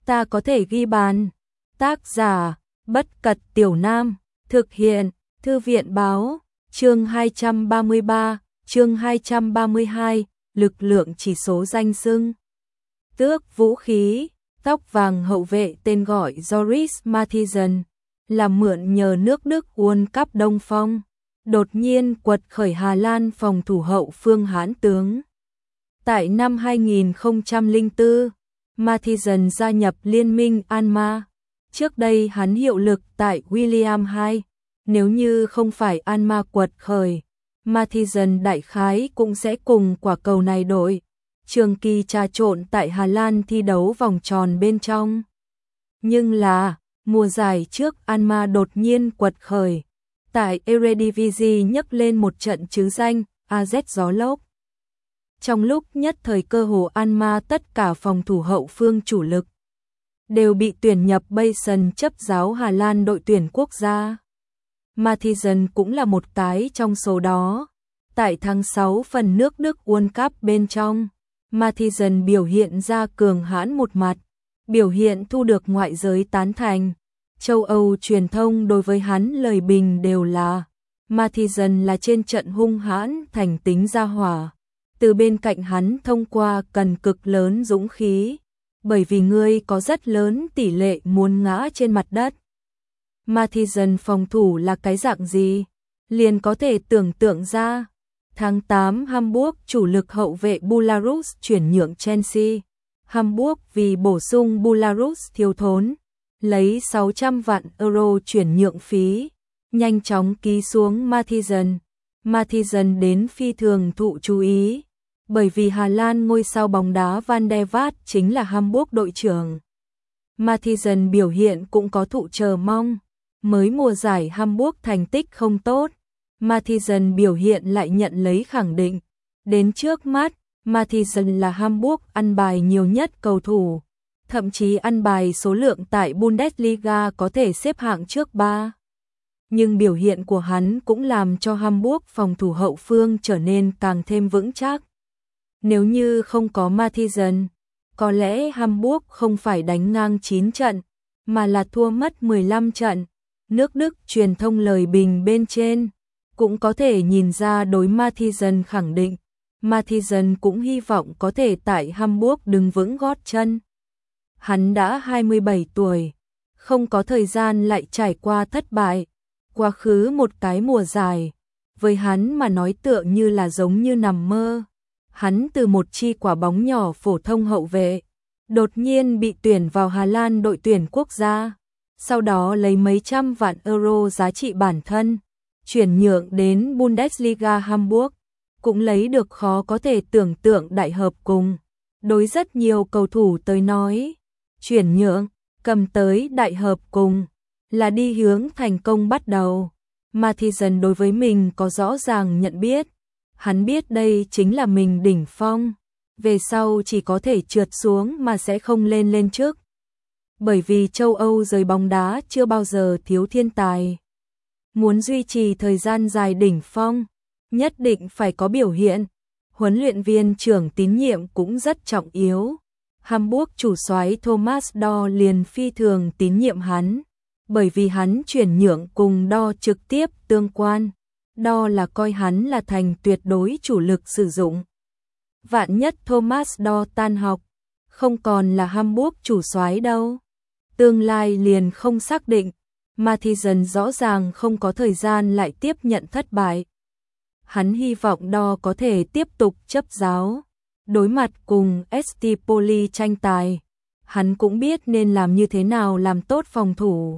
ta có thể ghi bàn. Tác giả, Bất Cật Tiểu Nam, thực hiện, Thư viện báo, chương 233, chương 232, lực lượng chỉ số danh xưng. Tước vũ khí, tóc vàng hậu vệ tên gọi Joris Matthijsen, là mượn nhờ nước Đức World Cup Đông Phong, đột nhiên quật khởi Hà Lan phòng thủ hậu phương hãn tướng. Tại năm 2004, Matthijsen gia nhập liên minh Alma. Trước đây hắn hiệu lực tại William II. Nếu như không phải Alma quật khởi, Matthijsen đại khái cũng sẽ cùng quả cầu này đội trường kỳ trà trộn tại Hà Lan thi đấu vòng tròn bên trong. Nhưng là, mùa giải trước Alma đột nhiên quật khởi. Tại Eredivisie nhấc lên một trận chứ danh, AZ gió lốc. Trong lúc nhất thời cơ hồ Alma tất cả phòng thủ hậu phương chủ lực đều bị tuyển nhập Bayern chấp giáo Hà Lan đội tuyển quốc gia. Matthijsen cũng là một cái trong số đó. Tại tháng 6 phần nước Đức World Cup bên trong, Matthijsen biểu hiện ra cường hãn một mặt, biểu hiện thu được ngoại giới tán thành. Châu Âu truyền thông đối với hắn lời bình đều là Matthijsen là trên trận hung hãn thành tính ra hỏa. Từ bên cạnh hắn thông qua cần cực lớn dũng khí, bởi vì ngươi có rất lớn tỷ lệ muốn ngã trên mặt đất. Matthijsen phòng thủ là cái dạng gì? Liền có thể tưởng tượng ra. Tháng 8 Hamburg chủ lực hậu vệ Belarus chuyển nhượng Chelsea. Hamburg vì bổ sung Belarus thiếu thốn, lấy 600 vạn euro chuyển nhượng phí, nhanh chóng ký xuống Matthijsen. Matthijsen đến phi thường thụ chú ý, bởi vì Hà Lan ngôi sao bóng đá Van der Vaart chính là Hamburg đội trưởng. Matthijsen biểu hiện cũng có thụ chờ mong. Mới mùa giải Hamburg thành tích không tốt, Matthijsen biểu hiện lại nhận lấy khẳng định. Đến trước mắt, Matthijsen là Hamburg ăn bài nhiều nhất cầu thủ, thậm chí ăn bài số lượng tại Bundesliga có thể xếp hạng trước 3. Nhưng biểu hiện của hắn cũng làm cho Hamburg phòng thủ hậu phương trở nên càng thêm vững chắc. Nếu như không có Matthijsen, có lẽ Hamburg không phải đánh ngang 9 trận, mà là thua mất 15 trận. Nước Đức truyền thông lời bình bên trên cũng có thể nhìn ra đối Matthijsen khẳng định. Matthijsen cũng hy vọng có thể tại Hamburg đứng vững gót chân. Hắn đã 27 tuổi, không có thời gian lại trải qua thất bại. Quá khứ một cái mùa dài, với hắn mà nói tựa như là giống như nằm mơ. Hắn từ một chi quả bóng nhỏ phổ thông hậu vệ, đột nhiên bị tuyển vào Hà Lan đội tuyển quốc gia. Sau đó lấy mấy trăm vạn euro giá trị bản thân, chuyển nhượng đến Bundesliga Hamburg, cũng lấy được khó có thể tưởng tượng đại hợp cùng. Đối rất nhiều cầu thủ tới nói, chuyển nhượng, cầm tới đại hợp cùng, là đi hướng thành công bắt đầu. Matthijsen đối với mình có rõ ràng nhận biết, hắn biết đây chính là mình đỉnh phong, về sau chỉ có thể trượt xuống mà sẽ không lên trước. Bởi vì châu Âu giới bóng đá chưa bao giờ thiếu thiên tài. Muốn duy trì thời gian dài đỉnh phong, nhất định phải có biểu hiện. Huấn luyện viên trưởng tín nhiệm cũng rất trọng yếu. Hamburg chủ soái Thomas Doll liền phi thường tín nhiệm hắn, bởi vì hắn chuyển nhượng cùng Doll trực tiếp tương quan. Doll là coi hắn là thành tuyệt đối chủ lực sử dụng. Vạn nhất Thomas Doll tan học, không còn là Hamburg chủ soái đâu. Tương lai liền không xác định, Matthijsen rõ ràng không có thời gian lại tiếp nhận thất bại. Hắn hy vọng Doll có thể tiếp tục chấp giáo. Đối mặt cùng ST Poli tranh tài, hắn cũng biết nên làm như thế nào làm tốt phòng thủ,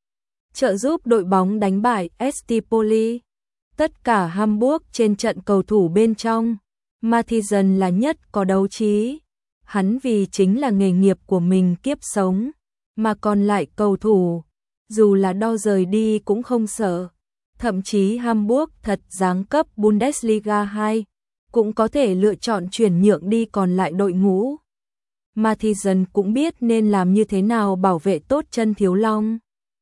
trợ giúp đội bóng đánh bại ST Poli. Tất cả Hamburg trên trận cầu thủ bên trong, Matthijsen là nhất có đấu trí. Hắn vì chính là nghề nghiệp của mình kiếp sống, mà còn lại cầu thủ, dù là Doll rời đi cũng không sợ. Thậm chí Hamburg thật giáng cấp Bundesliga 2, cũng có thể lựa chọn chuyển nhượng đi còn lại đội ngũ. Matthijsen cũng biết nên làm như thế nào bảo vệ tốt chân thiếu long.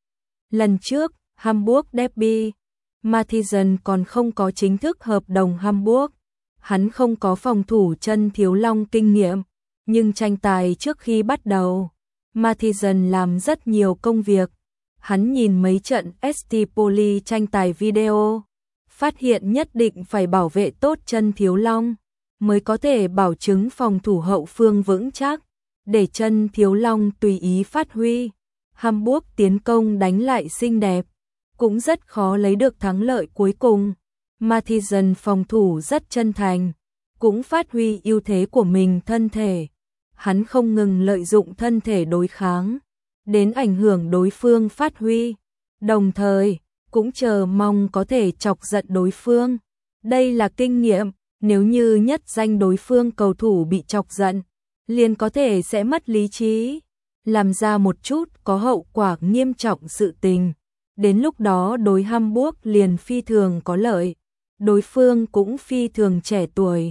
Lần trước, Hamburg Derby, Matthijsen còn không có chính thức hợp đồng Hamburg. Hắn không có phòng thủ chân thiếu long kinh nghiệm, nhưng tranh tài trước khi bắt đầu, Mathisen làm rất nhiều công việc. Hắn nhìn mấy trận ST Poli tranh tài video, phát hiện nhất định phải bảo vệ tốt chân Thiếu Long, mới có thể bảo chứng phòng thủ hậu phương vững chắc, để chân Thiếu Long tùy ý phát huy. Hamburg tiến công đánh lại xinh đẹp, cũng rất khó lấy được thắng lợi cuối cùng. Mathisen phòng thủ rất chân thành, cũng phát huy ưu thế của mình thân thể. Hắn không ngừng lợi dụng thân thể đối kháng, đến ảnh hưởng đối phương phát huy, đồng thời cũng chờ mong có thể chọc giận đối phương. Đây là kinh nghiệm, nếu như nhất danh đối phương cầu thủ bị chọc giận, liền có thể sẽ mất lý trí, làm ra một chút có hậu quả nghiêm trọng sự tình. Đến lúc đó đối Hamburg liền phi thường có lợi, đối phương cũng phi thường trẻ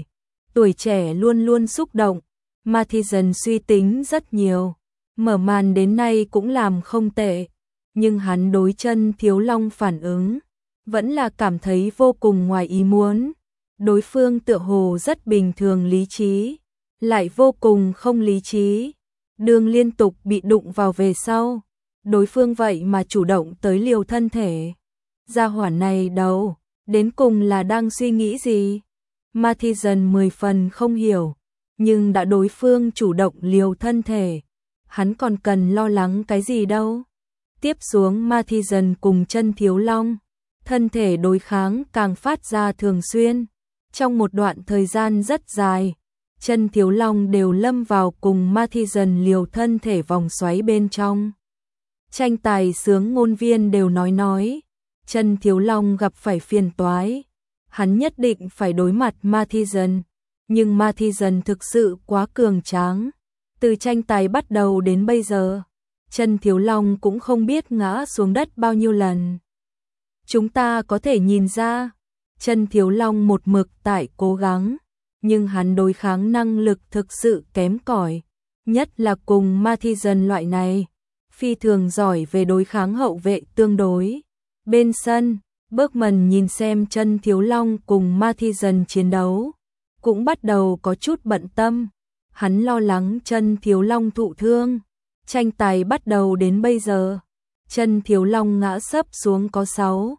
tuổi trẻ luôn luôn xúc động. Mathisen suy tính rất nhiều, mở màn đến nay cũng làm không tệ, nhưng hắn đối chân Thiếu Long phản ứng vẫn là cảm thấy vô cùng ngoài ý muốn. Đối phương tựa hồ rất bình thường lý trí, lại vô cùng không lý trí. Đường liên tục bị đụng vào về sau, đối phương vậy mà chủ động tới liều thân thể. Gia hỏa này đâu, đến cùng là đang suy nghĩ gì? Mathisen 10 phần không hiểu, nhưng đã đối phương chủ động liều thân thể, hắn còn cần lo lắng cái gì đâu. Tiếp xuống Mathisen cùng chân Thiếu Long, thân thể đối kháng càng phát ra thường xuyên. Trong một đoạn thời gian rất dài, chân Thiếu Long đều lâm vào cùng Mathisen liều thân thể vòng xoáy bên trong. Tranh tài sướng ngôn viên đều nói, chân Thiếu Long gặp phải phiền toái, hắn nhất định phải đối mặt Mathisen, nhưng Mathisen thực sự quá cường tráng. Từ tranh tài bắt đầu đến bây giờ, chân Thiếu Long cũng không biết ngã xuống đất bao nhiêu lần. Chúng ta có thể nhìn ra, chân Thiếu Long một mực tại cố gắng, nhưng hắn đối kháng năng lực thực sự kém cỏi, nhất là cùng Mathisen loại này, phi thường giỏi về đối kháng hậu vệ tương đối. Bên sân, Bergman nhìn xem chân Thiếu Long cùng Mathisen chiến đấu, cũng bắt đầu có chút bận tâm. Hắn lo lắng chân Thiếu Long thụ thương. Tranh tài bắt đầu đến bây giờ, chân Thiếu Long ngã sấp xuống có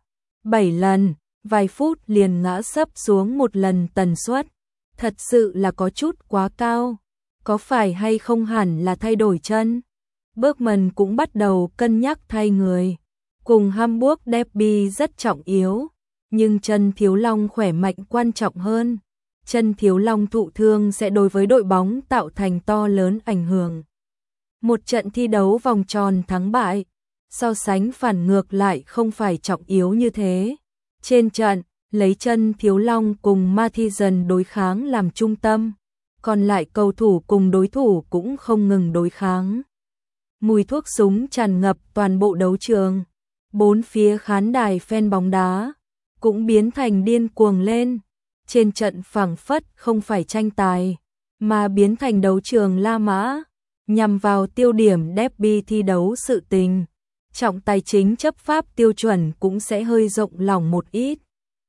6-7 lần, vài phút liền ngã sấp xuống một lần tần suất. Thật sự là có chút quá cao, có phải hay không hẳn là thay đổi chân. Bergman cũng bắt đầu cân nhắc thay người. Cùng Hamburg derby rất trọng yếu, nhưng chân Thiếu Long khỏe mạnh quan trọng hơn. Chân Thiếu Long thụ thương sẽ đối với đội bóng tạo thành to lớn ảnh hưởng. Một trận thi đấu vòng tròn thắng bại, so sánh phản ngược lại không phải trọng yếu như thế. Trên trận, lấy chân Thiếu Long cùng Mathisen đối kháng làm trung tâm, còn lại cầu thủ cùng đối thủ cũng không ngừng đối kháng. Mùi thuốc súng tràn ngập toàn bộ đấu trường, bốn phía khán đài fan bóng đá cũng biến thành điên cuồng lên. Trên trận phảng phất không phải tranh tài, mà biến thành đấu trường La Mã, nhằm vào tiêu điểm derby thi đấu sự tình. Trọng tài chính chấp pháp tiêu chuẩn cũng sẽ hơi rộng lòng một ít,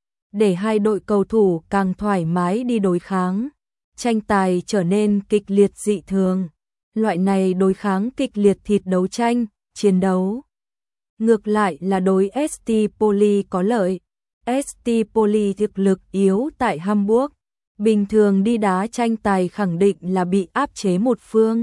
để hai đội cầu thủ càng thoải mái đi đối kháng. Tranh tài trở nên kịch liệt dị thường. Loại này đối kháng kịch liệt thịt đấu tranh, chiến đấu. Ngược lại là đối ST Poli có lợi. ST Poli thực lực yếu tại Hamburg, bình thường đi đá tranh tài khẳng định là bị áp chế một phương.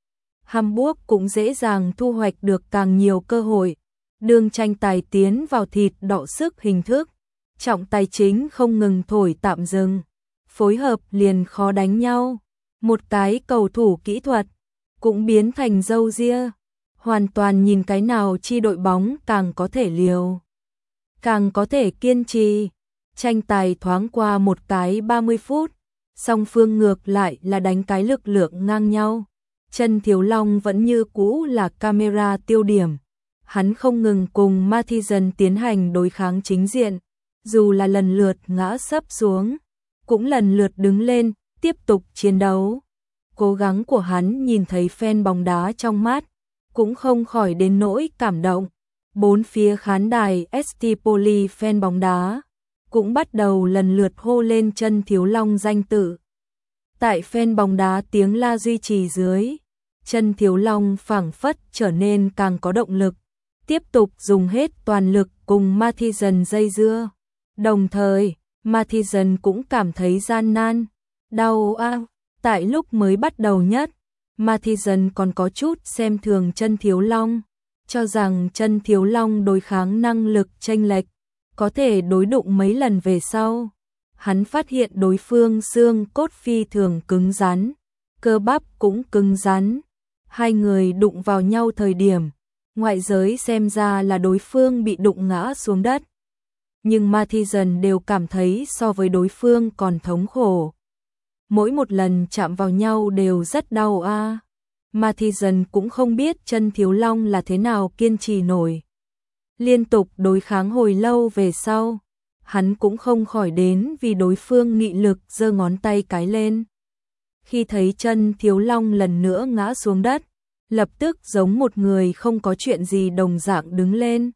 Hamburg cũng dễ dàng thu hoạch được càng nhiều cơ hội, đường tranh tài tiến vào thịt đọ sức hình thức. Trọng tài chính không ngừng thổi tạm dừng, phối hợp liền khó đánh nhau. Một cái cầu thủ kỹ thuật cũng biến thành râu ria, hoàn toàn nhìn cái nào chi đội bóng càng có thể liều, càng có thể kiên trì. Tranh tài thoáng qua một cái 30 phút, song phương ngược lại là đánh cái lực lượng ngang nhau. Chân Thiếu Long vẫn như cũ là camera tiêu điểm, hắn không ngừng cùng Mathisen tiến hành đối kháng chính diện, dù là lần lượt ngã sấp xuống, cũng lần lượt đứng lên, tiếp tục chiến đấu. Cố gắng của hắn nhìn thấy fan bóng đá trong mắt, cũng không khỏi đến nỗi cảm động. Bốn phía khán đài ST Poli fan bóng đá cũng bắt đầu lần lượt hô lên chân Thiếu Long danh tự. Tại fan bóng đá tiếng la duy trì dưới, Chân Thiếu Long phảng phất trở nên càng có động lực, tiếp tục dùng hết toàn lực cùng Mathisen dây dưa. Đồng thời, Mathisen cũng cảm thấy gian nan, đau tại lúc mới bắt đầu nhất, Mathisen còn có chút xem thường Chân Thiếu Long, cho rằng Chân Thiếu Long đối kháng năng lực chênh lệch, có thể đối đụng mấy lần về sau. Hắn phát hiện đối phương xương cốt phi thường cứng rắn, cơ bắp cũng cứng rắn. Hai người đụng vào nhau thời điểm, ngoại giới xem ra là đối phương bị đụng ngã xuống đất. Nhưng Mathisen đều cảm thấy so với đối phương còn thống khổ. Mỗi một lần chạm vào nhau đều rất đau Mathisen cũng không biết Chân Thiếu Long là thế nào kiên trì nổi. Liên tục đối kháng hồi lâu về sau, hắn cũng không khỏi đến vì đối phương nghị lực giơ ngón tay cái lên. Khi thấy Chân Thiếu Long lần nữa ngã xuống đất, lập tức giống một người không có chuyện gì đồng dạng đứng lên.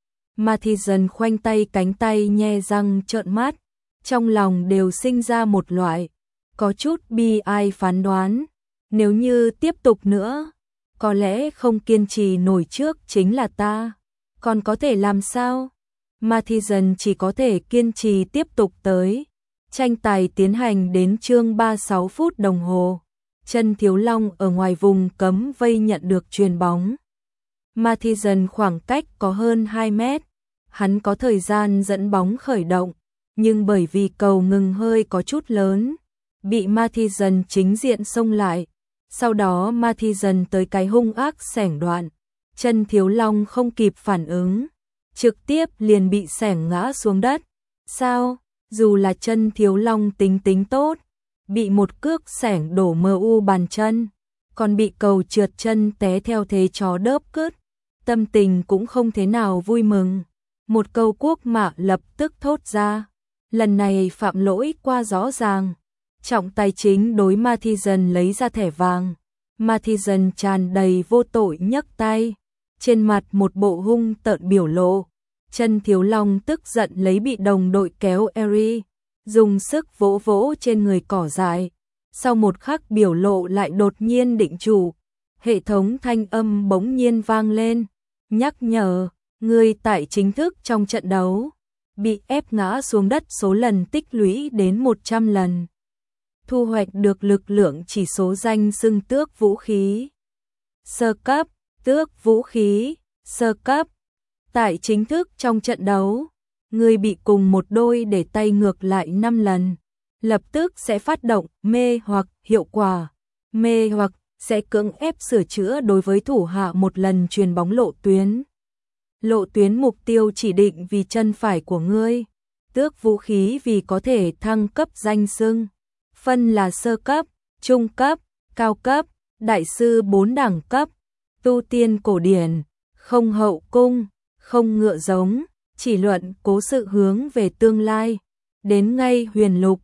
Mathisen khoanh tay cánh tay nhe răng trợn mắt, trong lòng đều sinh ra một loại có chút bi ai phán đoán, nếu như tiếp tục nữa, có lẽ không kiên trì nổi trước chính là ta, còn có thể làm sao? Mathisen chỉ có thể kiên trì tiếp tục tới. Tranh tài tiến hành đến chương 36 phút đồng hồ. Chân Thiếu Long ở ngoài vùng cấm vây nhận được chuyền bóng. Mathisen khoảng cách có hơn 2 mét. Hắn có thời gian dẫn bóng khởi động, nhưng bởi vì cầu ngừng hơi có chút lớn, bị Mathisen chính diện xông lại. Sau đó Mathisen tới cái hung ác xẻng đoạn. Chân Thiếu Long không kịp phản ứng, trực tiếp liền bị xẻng ngã xuống đất. Sao? Dù là Chân Thiếu Long tính tốt, bị một cước xẻng đổ mờ u bàn chân, còn bị cầu trượt chân té theo thế chó đớp cứt, tâm tình cũng không thế nào vui mừng. Một câu quốc mạ lập tức thốt ra, lần này phạm lỗi qua rõ ràng. Trọng tài chính đối Mathisen lấy ra thẻ vàng. Mathisen tràn đầy vô tội nhấc tay, trên mặt một bộ hung tợn biểu lộ. Chân Thiếu Long tức giận lấy bị đồng đội kéo Eri, dùng sức vỗ vỗ trên người cỏ dại. Sau một khắc biểu lộ lại đột nhiên định chủ. Hệ thống thanh âm bỗng nhiên vang lên, nhắc nhở, người tại chính thức trong trận đấu, bị ép ngã xuống đất số lần tích lũy đến 100 lần. Thu hoạch được lực lượng chỉ số danh xưng tước vũ khí. Sơ cấp, tước vũ khí, sơ cấp. Tại chính thức trong trận đấu, người bị cùng một đôi để tay ngược lại 5 lần, lập tức sẽ phát động mê hoặc hiệu quả. Mê hoặc sẽ cưỡng ép sửa chữa đối với thủ hạ một lần chuyền bóng lộ tuyến. Lộ tuyến mục tiêu chỉ định vì chân phải của ngươi. Tước vũ khí vì có thể thăng cấp danh xưng. Phân là sơ cấp, trung cấp, cao cấp, đại sư 4 đẳng cấp. Tu tiên cổ điển, không hậu cung, không ngựa giống, chỉ luận cố sự hướng về tương lai. Đến ngay huyền lục,